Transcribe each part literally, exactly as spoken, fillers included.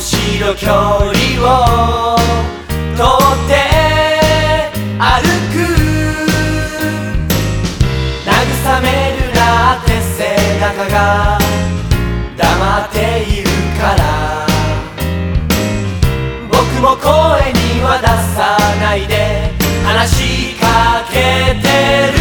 しろ距離をとって歩く慰めるなって背中が黙っているから僕も声には出さないで話しかけてる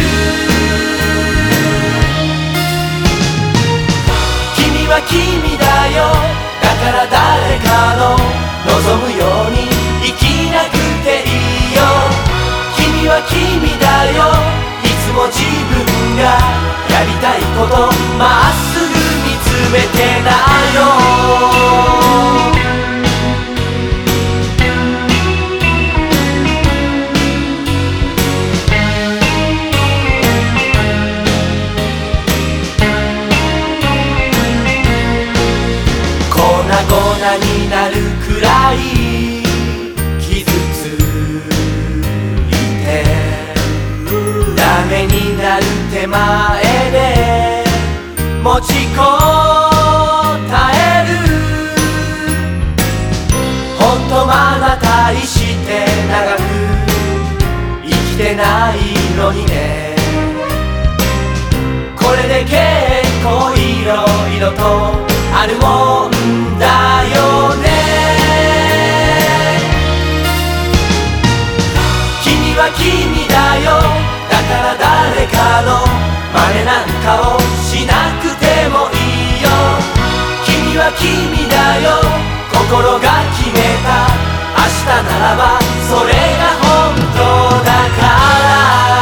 君は君だよだから誰かの望むように生きなくていいよ君は君だよいつも自分がやりたいことまっすぐ見つめてだよ粉々になるくらい傷ついてダメになる手前で持ちこたえるほんとまだ大して長く生きてないのにねこれで結構いろいろとあるもんだよね君は君だよだから誰かの真似なんかをしなくてもいいよ君は君だよ心が決めた明日ならばそれが本当だから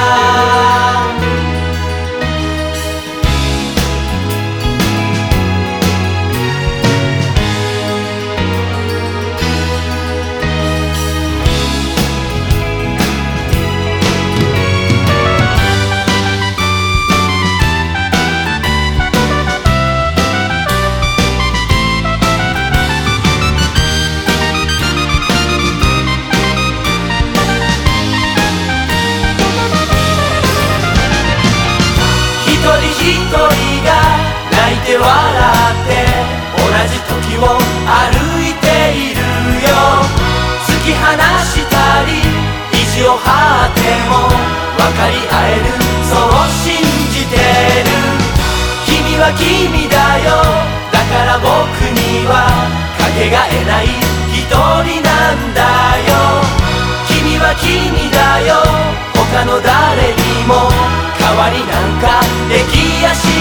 一人が泣いて笑って同じ時を歩いているよ突き放したり意地を張っても分かり合えるそう信じてる君は君だよだから僕にはかけがえない一人なんだよ君は君だよ他の誰にも代わりなんかできやし